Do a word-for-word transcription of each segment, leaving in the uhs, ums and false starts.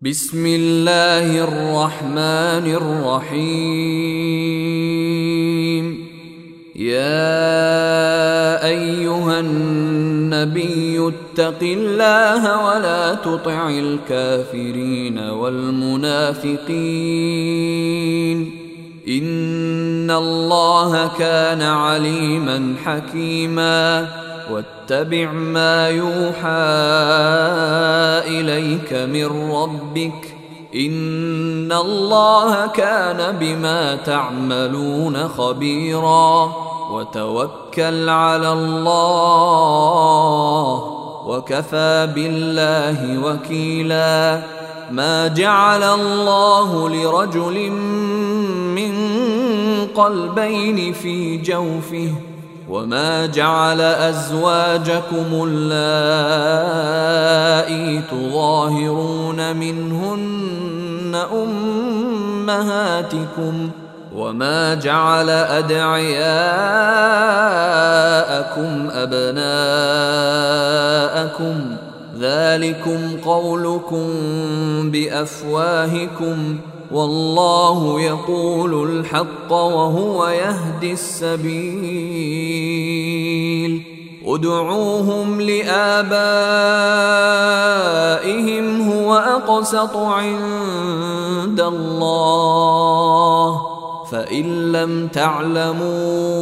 بسم الله الرحمن الرحيم. يا أيها النبي اتق الله ولا تطع الكافرين والمنافقين إن الله كان عليما حكيما. واتبع ما يوحى إليك من ربك إن الله كان بما تعملون خبيرا. وتوكل على الله وكفى بالله وكيلا. ما جعل الله لرجل من قلبين في جوفه وما جعل أزواجكم اللائي تظاهرون منهن أمهاتكم وما جعل أدعياءكم أبناءكم ذلكم قولكم بأفواهكم والله يقول الحق وهو يهدي السبيل. ادعوهم لآبائهم هو أقسط عند الله فإن لم تعلموا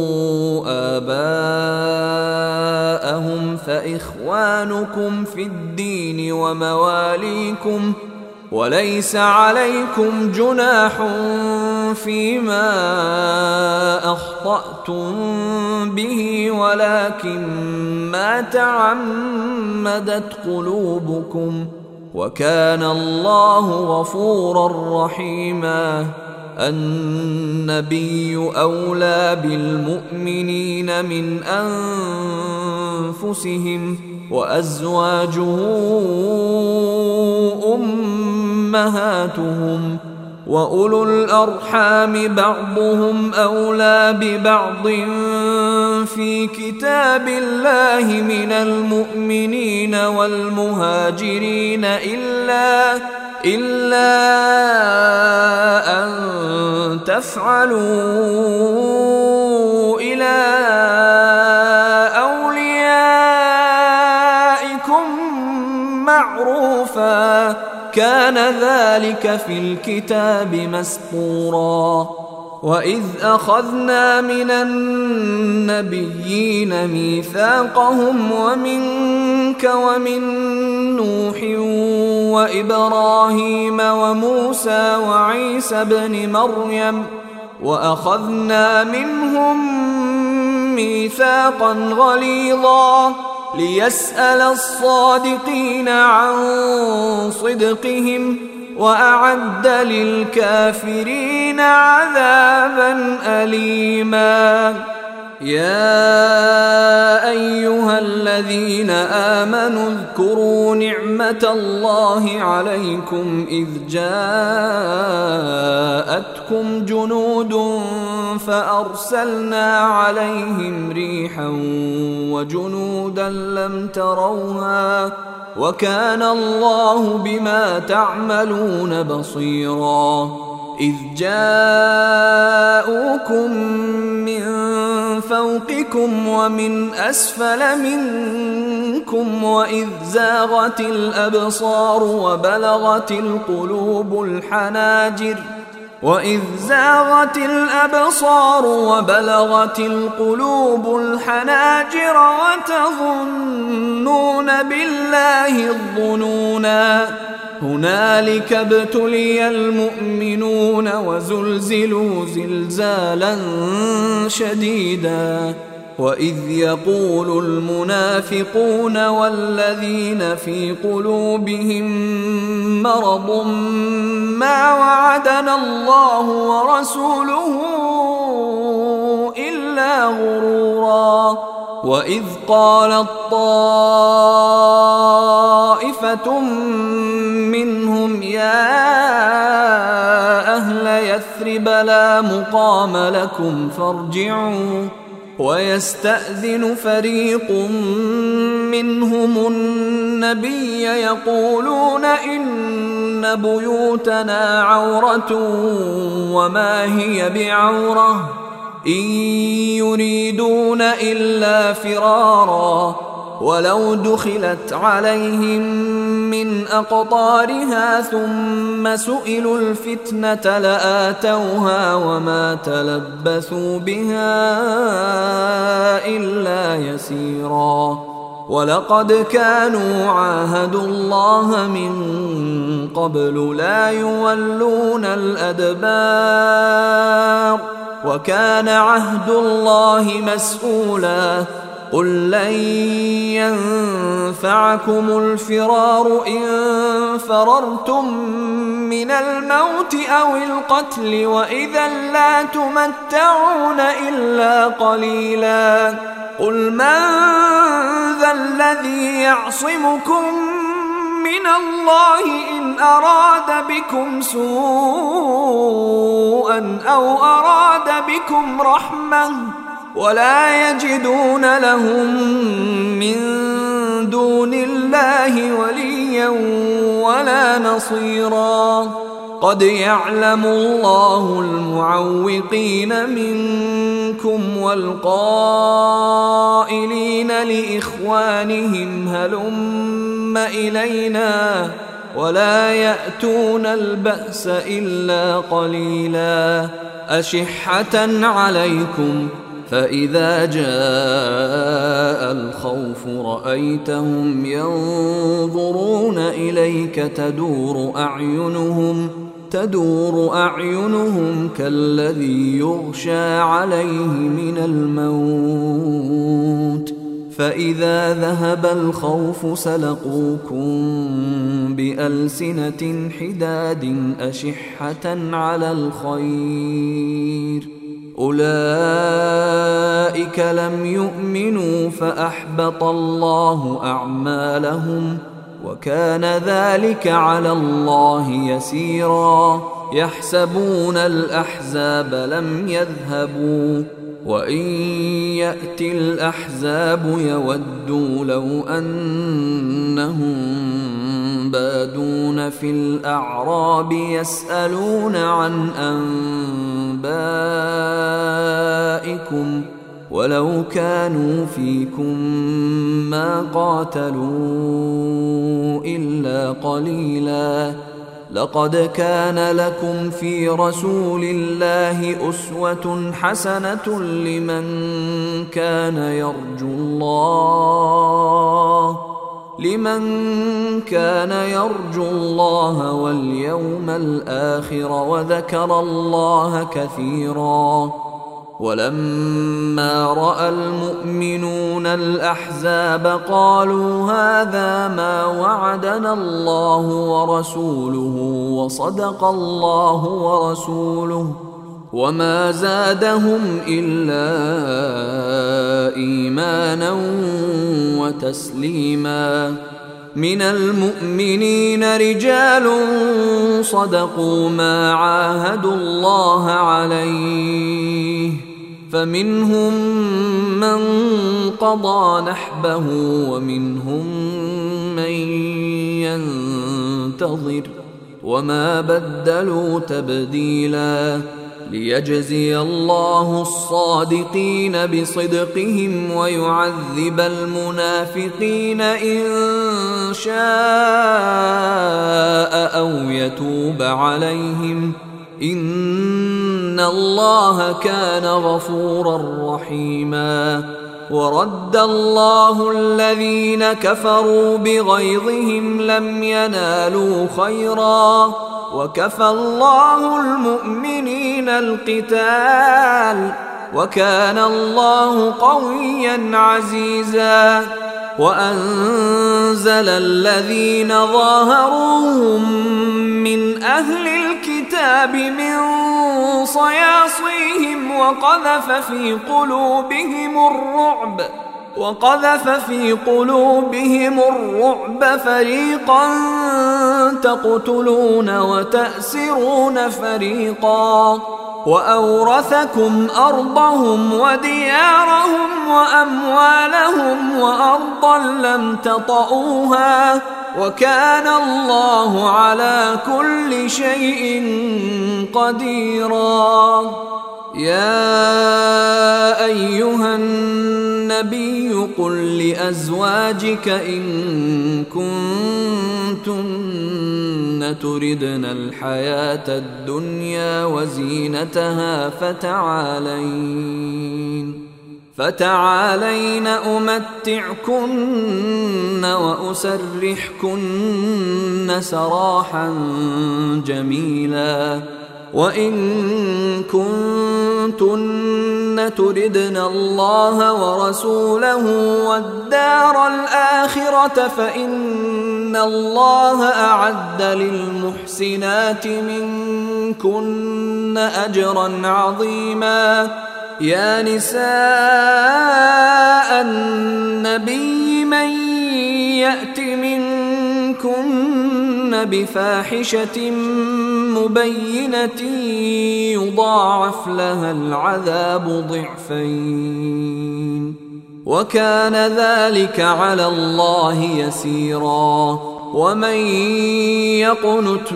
آباءهم فإخوانكم في الدين ومواليكم وليس عليكم جناح فيما أخطأتم به ولكن ما تعمدت قلوبكم وكان الله غفورا رحيما. النبي أولى بالمؤمنين من أنفسهم وأزواجه أمهاتهم وأولو الأرحام بعضهم أولى ببعض في كتاب الله من المؤمنين والمهاجرين إلا إلا أن تفعلوا إلى أوليائكم معروفا كان ذلك في الكتاب مسطورا. وإذ أخذنا من النبيين ميثاقهم ومنك ومن نوح وإبراهيم وموسى وعيسى بن مريم وأخذنا منهم ميثاقا غليظا ليسأل الصادقين عن صدقهم وأعد للكافرين عذابا أليما. يا أيها الذين آمنوا اذكروا نعمة الله عليكم إذ جاءتكم جنود فأرسلنا عليهم ريحا وجنودا لم تروها وكان الله بما تعملون بصيرا. إذ جاءوكم من فوقكم ومن أسفل منكم وإذ زاغت الأبصار وبلغت القلوب الحناجر وإذ زاغت الأبصار وبلغت القلوب الحناجر وتظنون بالله الظنونا. هنالك ابتلي المؤمنون وزلزلوا زلزالا شديدا. وإذ يقول المنافقون والذين في قلوبهم مرض ما وعدنا الله ورسوله إلا غرورا. وإذ قالت طائفة منهم يا أهل يثرب لا مقام لكم فارجعوا ويستأذن فريق منهم النبي يقولون إن إن بيوتنا عورة وما هي بعورة إن يريدون إلا فرارا ولو دخلت عليهم من أقطارها ثم سئلوا الفتنة لآتوها وما تلبثوا بها إلا يسيرا ولقد كانوا عاهدوا الله من قبل لا يولون الأدبار وكان عهد الله مسؤولا قل لن ينفعكم الفرار إن فررتم من الموت أو القتل وإذا لا تمتعون إلا قليلا قل من ذا الذي يعصمكم من الله إن أراد بكم سوءا أو أراد بكم رحمة ولا يجدون لهم من دون الله وليا ولا نصيرا قد يعلم الله المعوقين منكم والقائلين لإخوانهم هلم إلينا ولا يأتون البأس إلا قليلا أشحة عليكم فإذا جاء الخوف رأيتهم ينظرون إليك تدور أعينهم تدور أعينهم كالذي يغشى عليه من الموت فإذا ذهب الخوف سلقوكم بألسنة حداد أشحة على الخير أولئك لم يؤمنوا فأحبط الله أعمالهم وكان ذلك على الله يسيرا يحسبون الأحزاب لم يذهبوا وإن يأتي الأحزاب يودوا لو أنهم بادون في الأعراب يسألون عن أنبائكم ولو كانوا فيكم ما قاتلوا إلا قليلا لقد كان لكم في رسول الله أسوة حسنة لمن كان يرجو الله لمن كان يرجو الله واليوم الآخر وذكر الله كثيرا ولما رأى المؤمنون الأحزاب قالوا هذا ما وعدنا الله ورسوله وصدق الله ورسوله وما زادهم إلا إيمانا وتسليما من المؤمنين رجال صدقوا ما عاهدوا الله عليه فمنهم من قضى نحبه ومنهم من ينتظر وما بدلوا تبديلا ليجزي الله الصادقين بصدقهم ويعذب المنافقين إن شاء أو يتوب عليهم إن الله كان غفورا رحيما ورد الله الذين كفروا بغيظهم لم ينالوا خيرا وكفى الله المؤمنين القتال وكان الله قويا عزيزا وأنزل الذين ظاهروهم من أهل الكتاب من صياصيهم وقذف في قلوبهم الرعب وقذف في قلوبهم الرعب فريقا تقتلون وتأسرون فريقا وأورثكم أرضهم وديارهم وأموالهم وأرضا لم تطئوها وكان الله على كل شيء قديرا. يا أيها النبي قل لأزواجك إن كنتن تردن الحياة الدنيا وزينتها فتعالين فتعالين أمتعكن وأسرحكن سراحا جميلا. وإن كنتن تردن الله ورسوله والدار الآخرة فإن الله أعد للمحسنات منكن أجرا عظيما. يا نساء النبي من يأت منكن بفاحشة مبينة يضاعف لها العذاب ضعفين وكان ذلك على الله يسيرا. ومن يقنت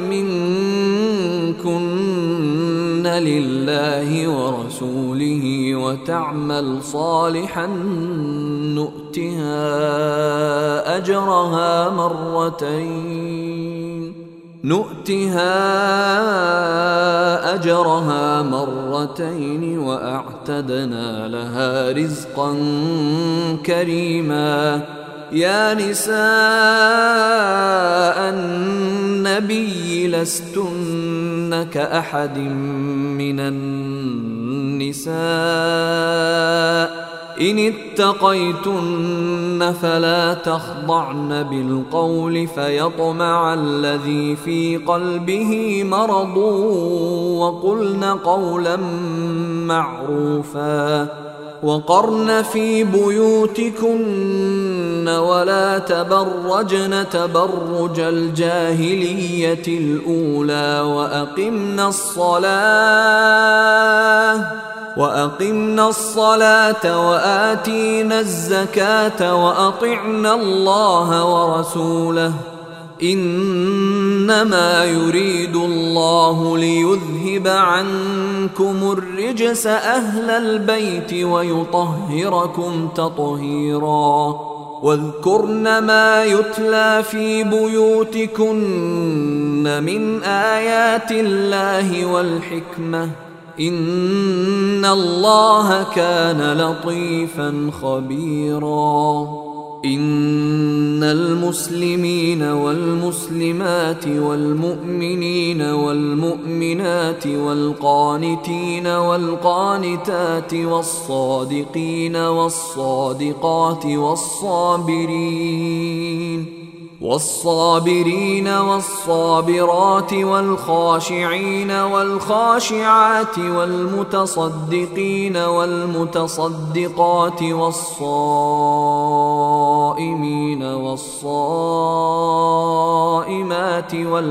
منكن لله ورسوله وتعمل صالحا نؤتها أجرها مرتين نؤتها أجرها مرتين وأعتدنا لها رزقا كريما. يا نساء النبي لستن كأحد من النساء إن اتقيتن فلا تخضعن بالقول فيطمع الذي في قلبه مرض وقلن قولا معروفا. وقرن في بيوتكن ولا تبرجن تبرج الجاهلية الأولى وأقمنا الصلاة وأقمنا الصلاة وآتينا الزكاة وأطعنا الله ورسوله إنما يريد الله ليذهب عنكم الرجس أهل البيت ويطهركم تطهيرا. واذكرن ما يتلى في بيوتكن من آيات الله والحكمة إن الله كان لطيفا خبيرا. إن المسلمين والمسلمات والمؤمنين والمؤمنات والقانتين والقانتات والصادقين والصادقات والصابرين والصابرين والصابرات والخاشعين والخاشعات والمتصدقين والمتصدقات والصائمين والصائمات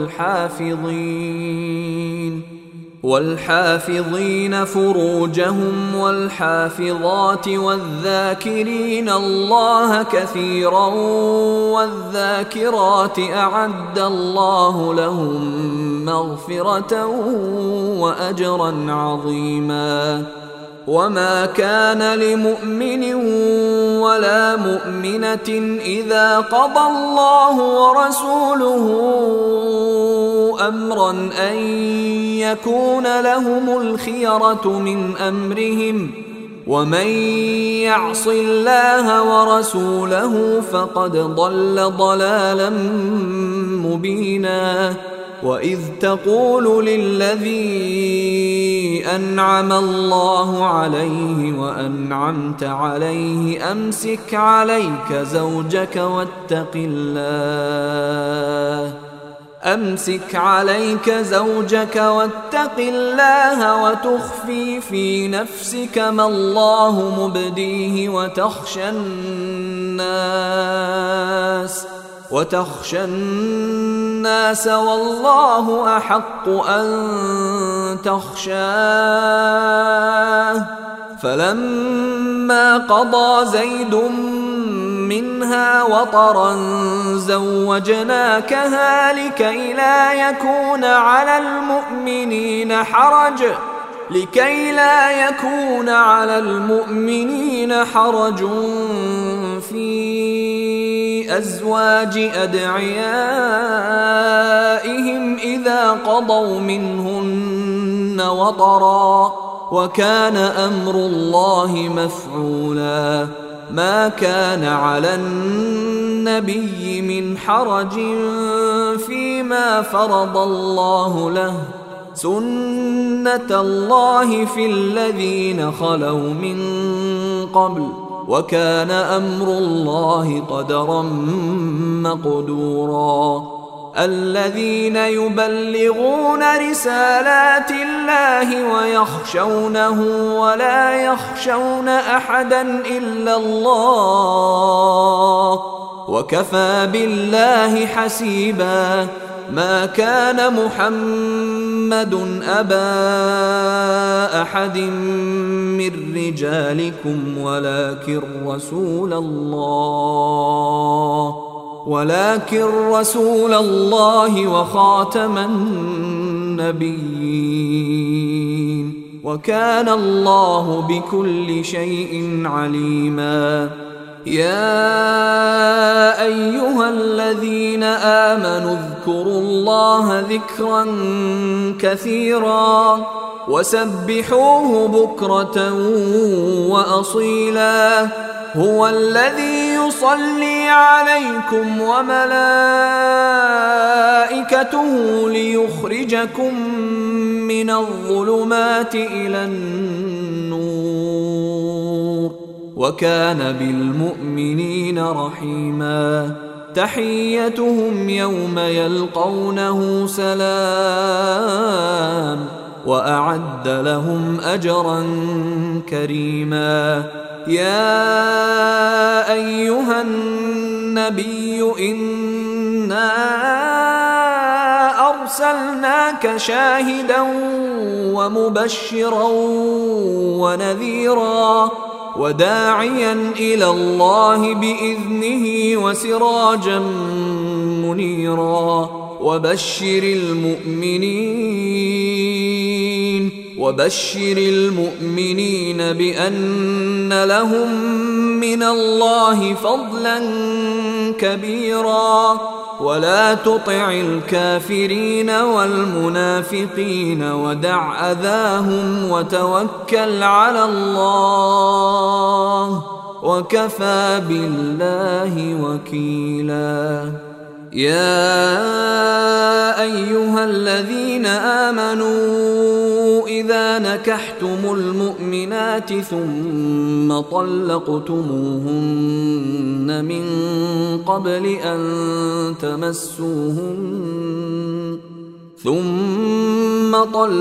والحافظين والحافظين فروجهم والحافظات والذاكرين الله كثيرا والذاكرات أعد الله لهم مغفرة وأجرا عظيما. وما كان لمؤمن ولا مؤمنة إذا قضى الله ورسوله أمرا أن يكون لهم الخيرة من أمرهم ومن يعص الله ورسوله فقد ضل ضلالا مبينا. وإذ تقول للذي أنعم الله عليه وأنعمت عليه أمسك عليك زوجك واتق الله أمسك عليك زوجك واتق الله وتخفي في نفسك ما الله مبديه وتخشى الناس وتخشى الناس والله أحق أن تخشاه. فلما قضى زيد منها وطرا زوجناكها لكي لا يكون على المؤمنين حرج لكي لا يكون على المؤمنين حرج في أزواج أدعيائهم إذا قضوا منهن وطرا وكان أمر الله مفعولا ما كان على النبي من حرج فيما فرض الله له سنة الله في الذين خلوا من قبل وكان أمر الله قدرا مقدورا الذين يبلغون رسالات الله ويخشونه ولا يخشون أحدا إلا الله وكفى بالله حسيبا ما كان محمد أبا أحد من رجالكم ولكن رسول الله ولكن رسول الله وخاتم النبيين وكان الله بكل شيء عليما يا أيها الذين آمنوا اذكروا الله ذكرا كثيرا وسبحوه بكرة وأصيلا هو الذي يصلي عليكم وملائكته ليخرجكم من الظلمات إلى النور وكان بالمؤمنين رحيما تحيتهم يوم يلقونه سلام وأعد لهم أجرا كريما يا أيها النبي إنا أرسلناك شاهدا ومبشرا ونذيرا وداعيا إلى الله بإذنه وسراجا منيرا وبشر المؤمنين وبشر المؤمنين بأن لهم من الله فضلا كبيرا ولا تطع الكافرين والمنافقين ودع أذاهم وتوكل على الله وكفى بالله وكيلا يا أيها الذين آمنوا إذا نكحتم المؤمنات ثم طلقتموهن من قبل أن تمسوهن ثم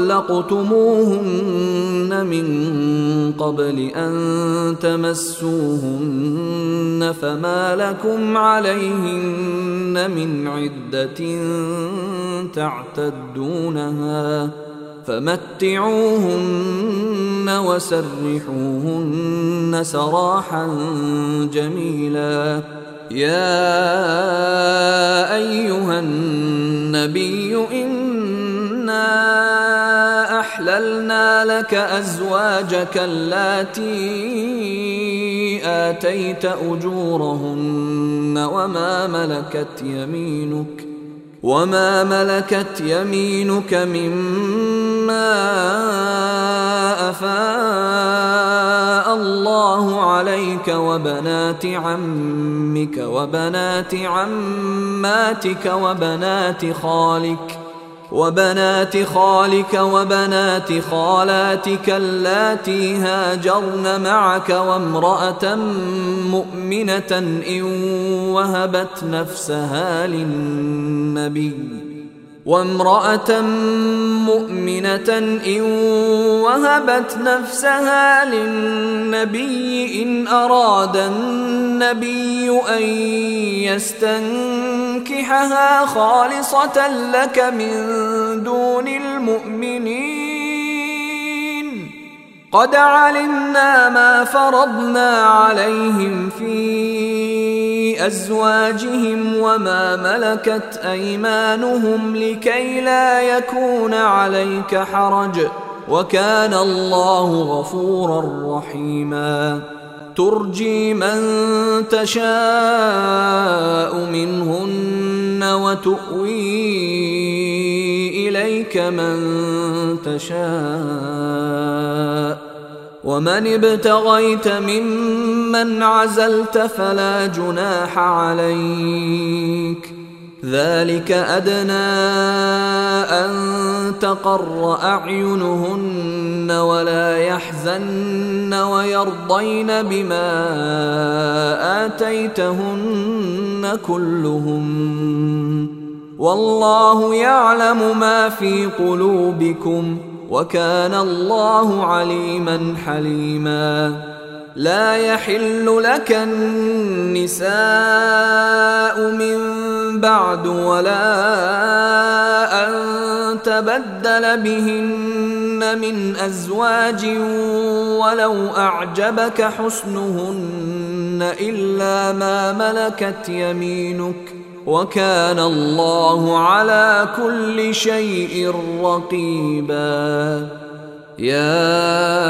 طلقتموهن من قبل أن تمسوهن فما لكم عليهن من عدة تعتدونها فمتعوهن وسرحوهن سراحا جميلا يا أيها النبي إنا أحللنا لك أزواجك اللاتي آتيت أجورهن وما ملكت يمينك وما ملكت يمينك مما أفاء الله عليك وبنات عمك وبنات عماتك وبنات خالك وبنات خالك وبنات خالاتك اللاتي هاجرن معك وامرأة مؤمنة إن وهبت نفسها للنبي وامرأة مؤمنة إن وهبت نفسها للنبي إن أراد النبي أن يستنكحها خالصة لك من دون المؤمنين قد علمنا ما فرضنا عليهم في لأزواجهم وما ملكت أيمانهم لكي لا يكون عليك حرج، وكان الله غفورا رحيما. ترجي من تشاء منهن وتؤوي إليك من تشاء، ومن ابتغيت ممن عزلت فلا جناح عليك، ذلك أدنى أن تقر أعينهن ولا يحزن ويرضين بما آتيتهن كلهم، والله يعلم ما في قلوبكم، وكان الله عليما حليما. لا يحل لك النساء من بعد ولا أن تبدل بهن من أزواج ولو أعجبك حسنهن إلا ما ملكت يمينك، وكان الله على كل شيء رقيبا. يا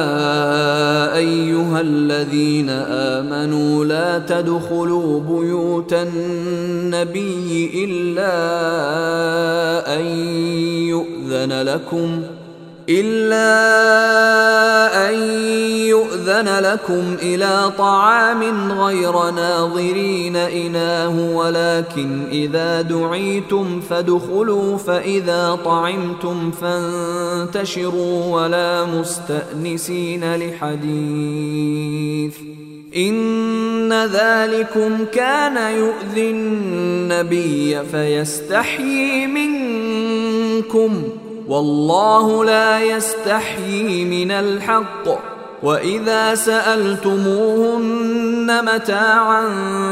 أيها الذين آمنوا لا تدخلوا بيوت النبي إلا أن يؤذن لكم إلا أن يؤذن لكم إلى طعام غير ناظرين إناه، ولكن إذا دعيتم فادخلوا فإذا طعمتم فانتشروا ولا مستأنسين لحديث، إن ذلكم كان يؤذي النبي فيستحيي منكم، والله لا يستحيي من الحق. وإذا سألتموهن متاعا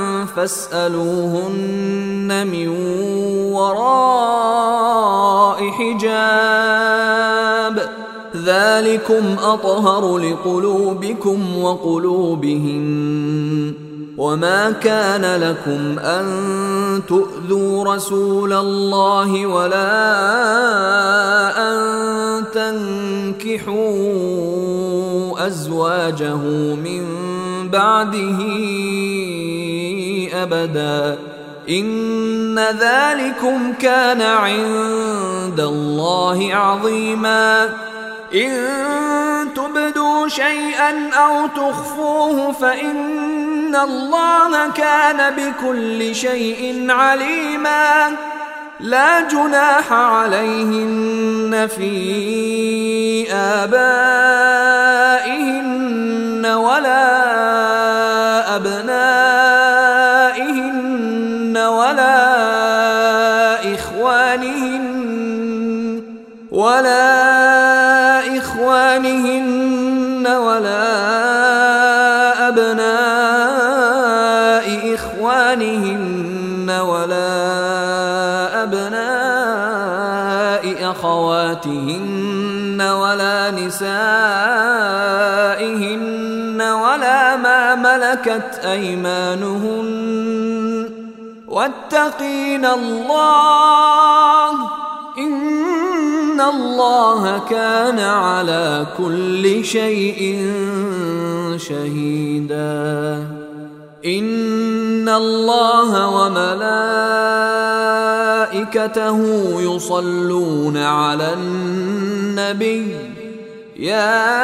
فاسألوهن من وراء حجاب، ذلكم أطهر لقلوبكم وقلوبهن. وما كان لكم أن تؤذوا رسول الله ولا أن تنكحوا أزواجه من بعده أبدا، إن ذلكم كان عند الله عظيما. إن تبدوا شيئا أو تخفوه فإن الله كان بكل شيء عليما. لا جناح عليهن في آبائهن ولا أبنائهن ولا إخوانهن ولا إخوانهن ولا أبناء إخوانهن ولا أبناء أخواتهن ولا نسائهن ولا ما ملكت أيمانهن، واتقين الله، إن الله كان على كل شيء شهيدا. إن الله وملائكته يصلون على النبي، يا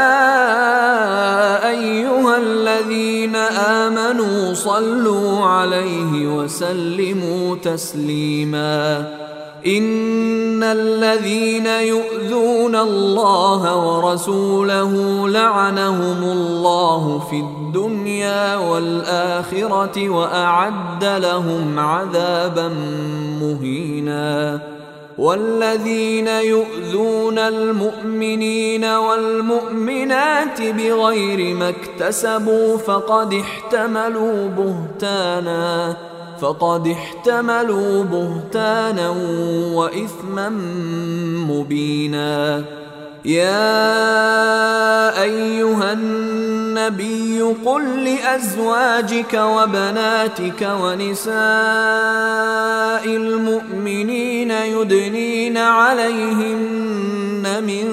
أيها الذين آمنوا صلوا عليه وسلموا تسليما. إن الذين يؤذون الله ورسوله لعنهم الله في الدنيا والآخرة وأعد لهم عذابا مهينا. والذين يؤذون المؤمنين والمؤمنات بغير ما اكتسبوا فقد احتملوا بهتانا فقد احتملوا بهتانا وإثما مبينا. يا أيها النبي النبي قل لأزواجك وبناتك ونساء المؤمنين يدنين عليهن من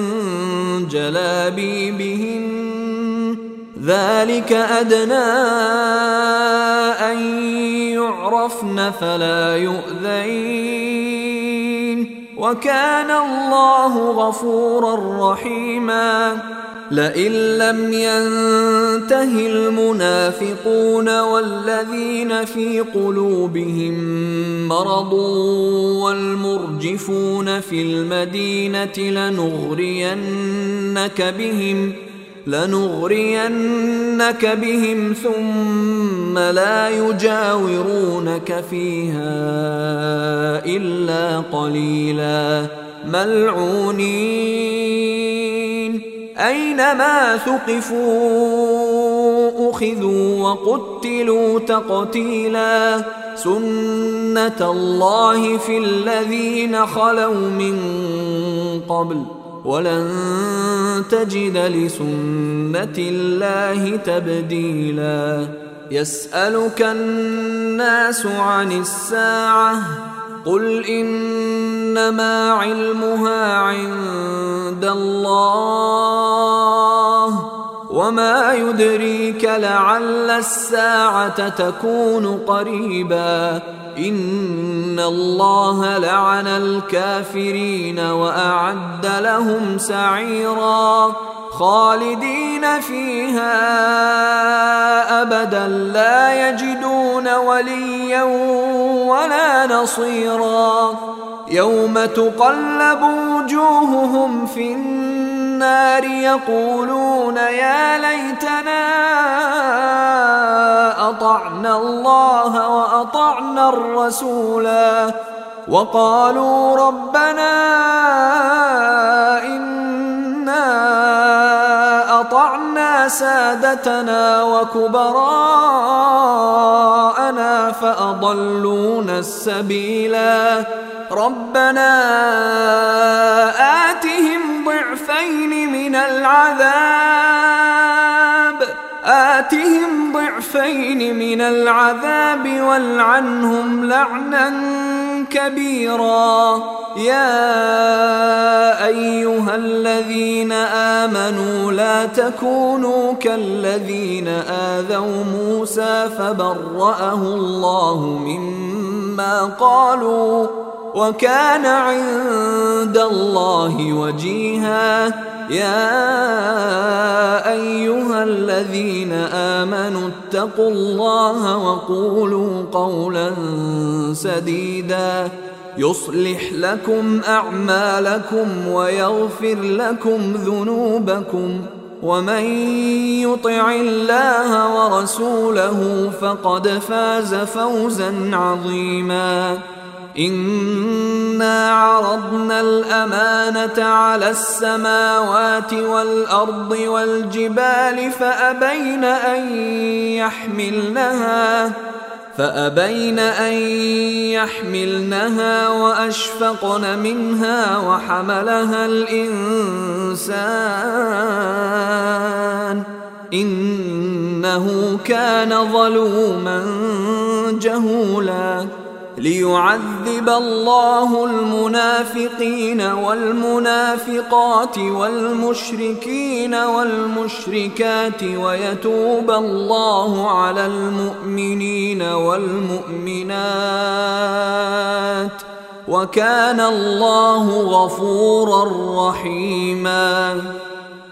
جلابيبهن ذلك أدنى أن يعرفن فلا يؤذين وكان الله غفورا رحيما. لئن لم ينته المنافقون والذين في قلوبهم مرض والمرجفون في المدينة لنغرينك بهم لنغرينك بهم ثم لا يجاورونك فيها إلا قليلا ملعونين أينما ثقفوا أخذوا وقتلوا تقتيلا سنة الله في الذين خلوا من قبل ولن تجد لسنة الله تبديلا. يسألك الناس عن الساعة قل إنما علمها عند الله وما يدريك لعل الساعة تكون قريبا. إن الله لعن الكافرين وأعد لهم سعيرا خالدين فيها أبدا لا يجدون وليا ولا نصيرا. يوم تقلب وجوههم في النار يقولون يا ليتنا أطعنا الله وأطعنا الرسولا وقالوا ربنا إنا أطعنا سادتنا وكبراءنا فأضلونا السبيلا. ربنا آتهم ضعفين من العذاب آتهم ضعفين من العذاب والعنهم لعنا كبيرا. يا أيها الذين آمنوا لا تكونوا كالذين آذوا موسى فبرأه الله مما قالوا وكان عند الله وجيها. يا أيها الذين آمنوا اتقوا الله وقولوا قولا سديدا يصلح لكم أعمالكم ويغفر لكم ذنوبكم ومن يطع الله ورسوله فقد فاز فوزا عظيما. إنا عرضنا الأمانة على السماوات والأرض والجبال فأبين أن يحملنها فأبين أن يحملنها وأشفقن منها وحملها الإنسان إنه كان ظلوما جهولا. ليعذب الله المنافقين والمنافقات والمشركين والمشركات ويتوب الله على المؤمنين والمؤمنات وكان الله غفورا رحيما.